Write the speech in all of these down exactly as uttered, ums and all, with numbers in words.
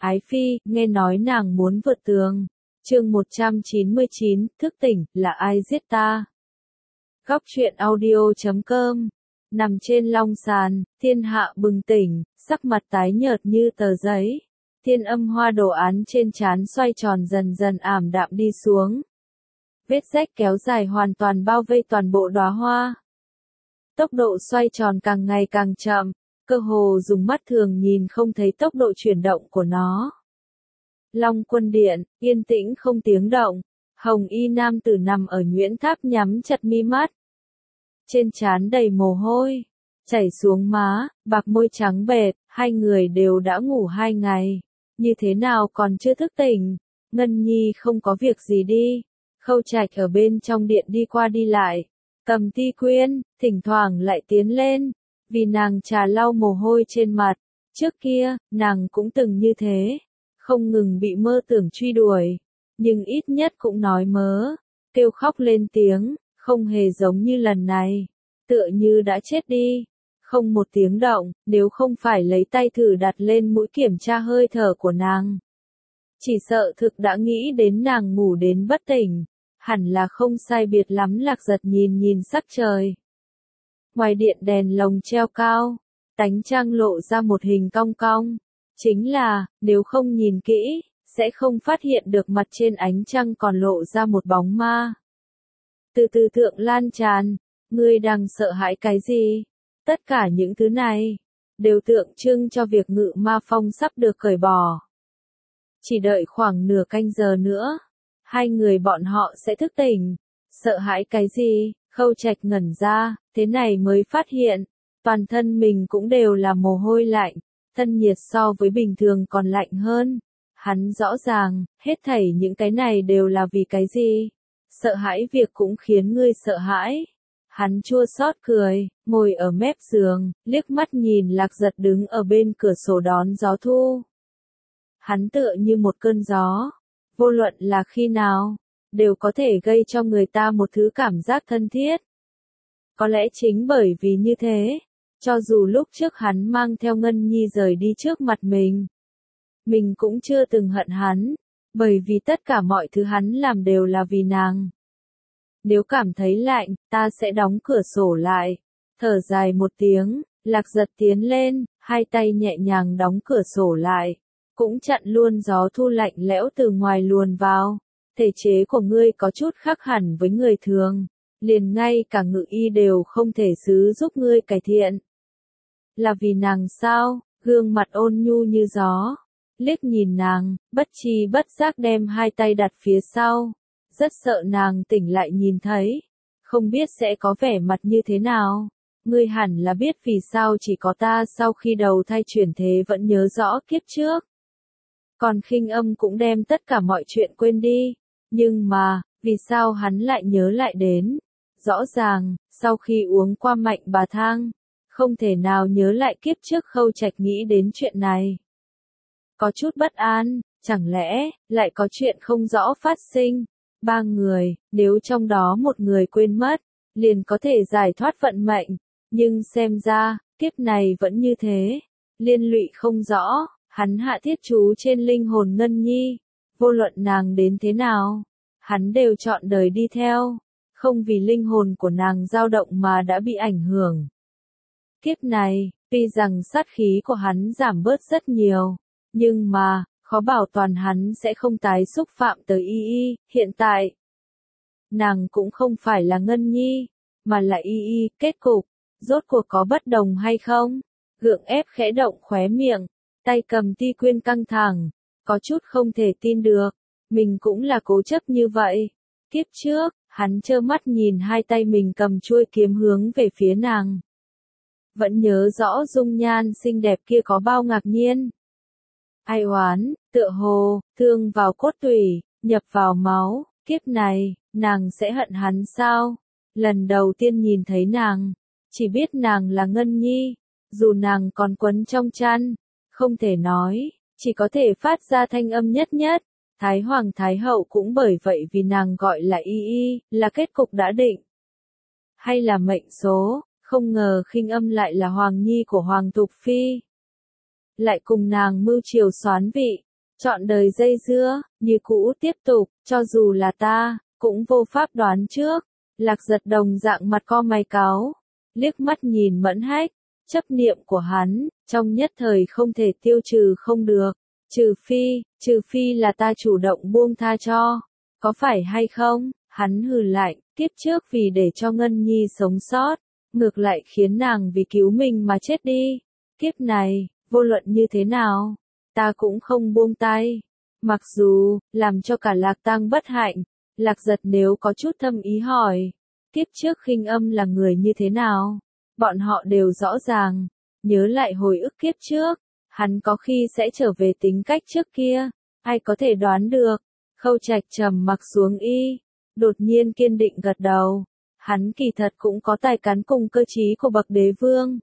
Ái Phi, nghe nói nàng muốn vượt tường. Chương một trăm chín mươi chín, thức tỉnh, là ai giết ta? Góc truyện audio chấm com. Nằm trên long sàn, thiên hạ bừng tỉnh, sắc mặt tái nhợt như tờ giấy. Thiên âm hoa đồ án trên trán xoay tròn dần dần ảm đạm đi xuống. Vết rách kéo dài hoàn toàn bao vây toàn bộ đóa hoa. Tốc độ xoay tròn càng ngày càng chậm, cơ hồ dùng mắt thường nhìn không thấy tốc độ chuyển động của nó. Long Quân Điện, yên tĩnh không tiếng động, hồng y nam tử nằm ở nhuyễn tháp nhắm chặt mi mắt. Trên trán đầy mồ hôi, chảy xuống má, bạc môi trắng bệt, hai người đều đã ngủ hai ngày, như thế nào còn chưa thức tỉnh. Ngân Nhi không có việc gì đi. Khâu Trạch ở bên trong điện đi qua đi lại, cầm ti quyên, thỉnh thoảng lại tiến lên, vì nàng trà lau mồ hôi trên mặt. Trước kia, nàng cũng từng như thế, không ngừng bị mơ tưởng truy đuổi, nhưng ít nhất cũng nói mớ, kêu khóc lên tiếng, không hề giống như lần này, tựa như đã chết đi, không một tiếng động, nếu không phải lấy tay thử đặt lên mũi kiểm tra hơi thở của nàng. Chỉ sợ thực đã nghĩ đến nàng ngủ đến bất tỉnh, hẳn là không sai biệt lắm. Lạc Giật nhìn nhìn sắc trời. Ngoài điện đèn lồng treo cao, tánh trăng lộ ra một hình cong cong. Chính là, nếu không nhìn kỹ, sẽ không phát hiện được mặt trên ánh trăng còn lộ ra một bóng ma. Từ từ thượng lan tràn, ngươi đang sợ hãi cái gì? Tất cả những thứ này, đều tượng trưng cho việc ngự ma phong sắp được cởi bỏ. Chỉ đợi khoảng nửa canh giờ nữa, hai người bọn họ sẽ thức tỉnh. Sợ hãi cái gì? Khâu Trạch ngẩn ra, thế này mới phát hiện, toàn thân mình cũng đều là mồ hôi lạnh, thân nhiệt so với bình thường còn lạnh hơn. Hắn rõ ràng, hết thảy những cái này đều là vì cái gì? Sợ hãi việc cũng khiến ngươi sợ hãi. Hắn chua xót cười, ngồi ở mép giường, liếc mắt nhìn Lạc Giật đứng ở bên cửa sổ đón gió thu. Hắn tựa như một cơn gió, vô luận là khi nào, đều có thể gây cho người ta một thứ cảm giác thân thiết. Có lẽ chính bởi vì như thế, cho dù lúc trước hắn mang theo Ngân Nhi rời đi trước mặt mình, mình cũng chưa từng hận hắn, bởi vì tất cả mọi thứ hắn làm đều là vì nàng. Nếu cảm thấy lạnh, ta sẽ đóng cửa sổ lại. Thở dài một tiếng, Lạc Giật tiến lên, hai tay nhẹ nhàng đóng cửa sổ lại, cũng chặn luôn gió thu lạnh lẽo từ ngoài luồn vào. Thể chế của ngươi có chút khác hẳn với người thường, liền ngay cả ngự y đều không thể xứ giúp ngươi cải thiện. Là vì nàng sao? Gương mặt ôn nhu như gió, liếc nhìn nàng, bất chi bất giác đem hai tay đặt phía sau, rất sợ nàng tỉnh lại nhìn thấy, không biết sẽ có vẻ mặt như thế nào. Ngươi hẳn là biết vì sao chỉ có ta sau khi đầu thai chuyển thế vẫn nhớ rõ kiếp trước. Còn Khinh Âm cũng đem tất cả mọi chuyện quên đi, nhưng mà, vì sao hắn lại nhớ lại đến? Rõ ràng, sau khi uống qua mạnh bà thang, không thể nào nhớ lại kiếp trước. Khâu Trạch nghĩ đến chuyện này, có chút bất an, chẳng lẽ lại có chuyện không rõ phát sinh? Ba người, nếu trong đó một người quên mất, liền có thể giải thoát vận mệnh, nhưng xem ra, kiếp này vẫn như thế, liên lụy không rõ. Hắn hạ thiết chú trên linh hồn Ngân Nhi, vô luận nàng đến thế nào, hắn đều chọn đời đi theo, không vì linh hồn của nàng dao động mà đã bị ảnh hưởng. Kiếp này, tuy rằng sát khí của hắn giảm bớt rất nhiều, nhưng mà, khó bảo toàn hắn sẽ không tái xúc phạm tới Y Y. Hiện tại, nàng cũng không phải là Ngân Nhi, mà là Y Y. Kết cục, rốt cuộc có bất đồng hay không? Gượng ép khẽ động khóe miệng, tay cầm ti quyên căng thẳng, có chút không thể tin được, mình cũng là cố chấp như vậy. Kiếp trước, hắn trơ mắt nhìn hai tay mình cầm chuôi kiếm hướng về phía nàng. Vẫn nhớ rõ dung nhan xinh đẹp kia có bao ngạc nhiên. Ai oán, tựa hồ, thương vào cốt tủy, nhập vào máu. Kiếp này, nàng sẽ hận hắn sao? Lần đầu tiên nhìn thấy nàng, chỉ biết nàng là Ngân Nhi, dù nàng còn quấn trong chăn, không thể nói, chỉ có thể phát ra thanh âm nhất nhất. Thái Hoàng Thái Hậu cũng bởi vậy vì nàng gọi là Y Y, là kết cục đã định. Hay là mệnh số, không ngờ Khinh Âm lại là Hoàng Nhi của Hoàng Thục Phi. Lại cùng nàng mưu triều soán vị, Chọn đời dây dưa, như cũ tiếp tục, cho dù là ta, cũng vô pháp đoán trước. Lạc Giật đồng dạng mặt co mày cáu, liếc mắt nhìn Mẫn Hách, chấp niệm của hắn, trong nhất thời không thể tiêu trừ không được. Trừ phi, trừ phi là ta chủ động buông tha cho, có phải hay không? Hắn hừ lạnh, kiếp trước vì để cho Ngân Nhi sống sót, ngược lại khiến nàng vì cứu mình mà chết đi. Kiếp này, vô luận như thế nào, ta cũng không buông tay. Mặc dù, làm cho cả Lạc Tang bất hạnh, Lạc Giật nếu có chút thâm ý hỏi, kiếp trước Khinh Âm là người như thế nào? Bọn họ đều rõ ràng, nhớ lại hồi ức kiếp trước, hắn có khi sẽ trở về tính cách trước kia, ai có thể đoán được. Khâu Trạch trầm mặc xuống y, đột nhiên kiên định gật đầu, hắn kỳ thật cũng có tài cán cùng cơ trí của bậc đế vương.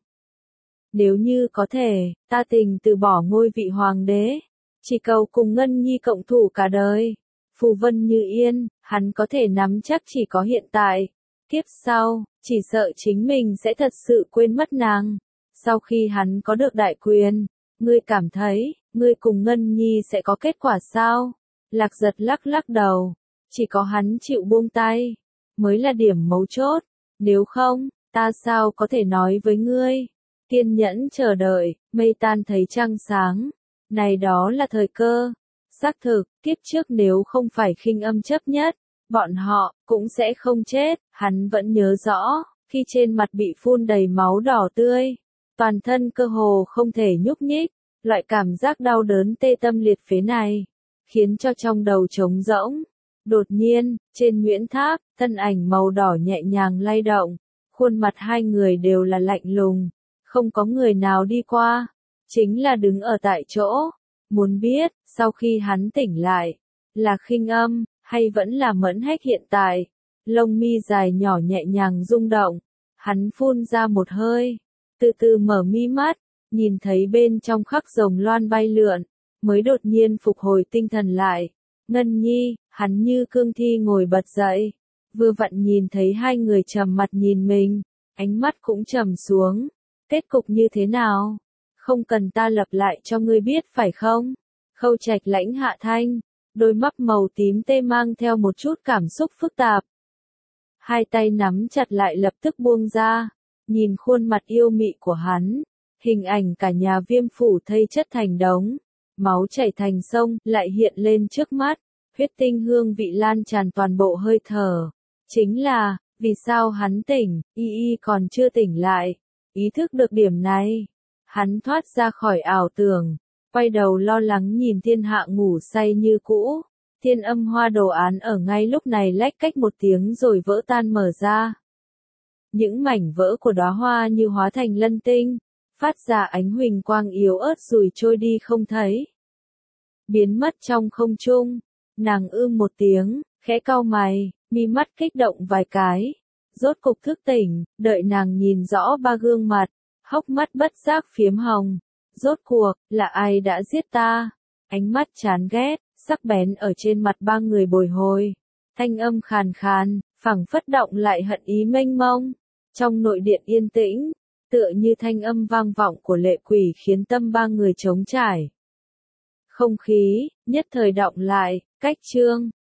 Nếu như có thể, ta tình từ bỏ ngôi vị hoàng đế, chỉ cầu cùng Ngân Nhi cộng thủ cả đời. Phù Vân Như Yên, hắn có thể nắm chắc chỉ có hiện tại, kiếp sau, chỉ sợ chính mình sẽ thật sự quên mất nàng. Sau khi hắn có được đại quyền, ngươi cảm thấy, ngươi cùng Ngân Nhi sẽ có kết quả sao? Lạc Giật lắc lắc đầu, chỉ có hắn chịu buông tay, mới là điểm mấu chốt, nếu không, ta sao có thể nói với ngươi? Kiên nhẫn chờ đợi, mây tan thấy trăng sáng, này đó là thời cơ. Xác thực, kiếp trước nếu không phải Khinh Âm chấp nhất, bọn họ cũng sẽ không chết. Hắn vẫn nhớ rõ, khi trên mặt bị phun đầy máu đỏ tươi, toàn thân cơ hồ không thể nhúc nhích, loại cảm giác đau đớn tê tâm liệt phế này, khiến cho trong đầu trống rỗng. Đột nhiên, trên Nguyễn Tháp, thân ảnh màu đỏ nhẹ nhàng lay động, khuôn mặt hai người đều là lạnh lùng, không có người nào đi qua, chính là đứng ở tại chỗ. Muốn biết, sau khi hắn tỉnh lại, là Khinh Âm, hay vẫn là Mẫn Hách hiện tại? Lông mi dài nhỏ nhẹ nhàng rung động, hắn phun ra một hơi, từ từ mở mi mắt, nhìn thấy bên trong khắc rồng loan bay lượn, mới đột nhiên phục hồi tinh thần lại. Ngân Nhi, hắn như cương thi ngồi bật dậy, vừa vặn nhìn thấy hai người trầm mặt nhìn mình, ánh mắt cũng trầm xuống. Kết cục như thế nào? Không cần ta lặp lại cho ngươi biết phải không? Khâu Trạch lãnh hạ thanh, đôi mắt màu tím tê mang theo một chút cảm xúc phức tạp. Hai tay nắm chặt lại lập tức buông ra, nhìn khuôn mặt yêu mị của hắn, hình ảnh cả nhà Viêm phủ thây chất thành đống, máu chảy thành sông lại hiện lên trước mắt, huyết tinh hương vị lan tràn toàn bộ hơi thở. Chính là, vì sao hắn tỉnh, y y còn chưa tỉnh lại? Ý thức được điểm này, hắn thoát ra khỏi ảo tưởng, quay đầu lo lắng nhìn thiên hạ ngủ say như cũ. Thiên âm hoa đồ án ở ngay lúc này lách cách một tiếng rồi vỡ tan mở ra. Những mảnh vỡ của đóa hoa như hóa thành lân tinh, phát ra ánh huỳnh quang yếu ớt rồi trôi đi không thấy. Biến mất trong không trung, nàng ưm một tiếng, khẽ cau mày, mi mắt kích động vài cái. Rốt cục thức tỉnh, đợi nàng nhìn rõ ba gương mặt, hốc mắt bất giác phiếm hồng. Rốt cuộc, là ai đã giết ta? Ánh mắt chán ghét, sắc bén ở trên mặt ba người bồi hồi. Thanh âm khàn khàn, phảng phất động lại hận ý mênh mông. Trong nội điện yên tĩnh, tựa như thanh âm vang vọng của lệ quỷ khiến tâm ba người trống trải. Không khí, nhất thời động lại, cách chương.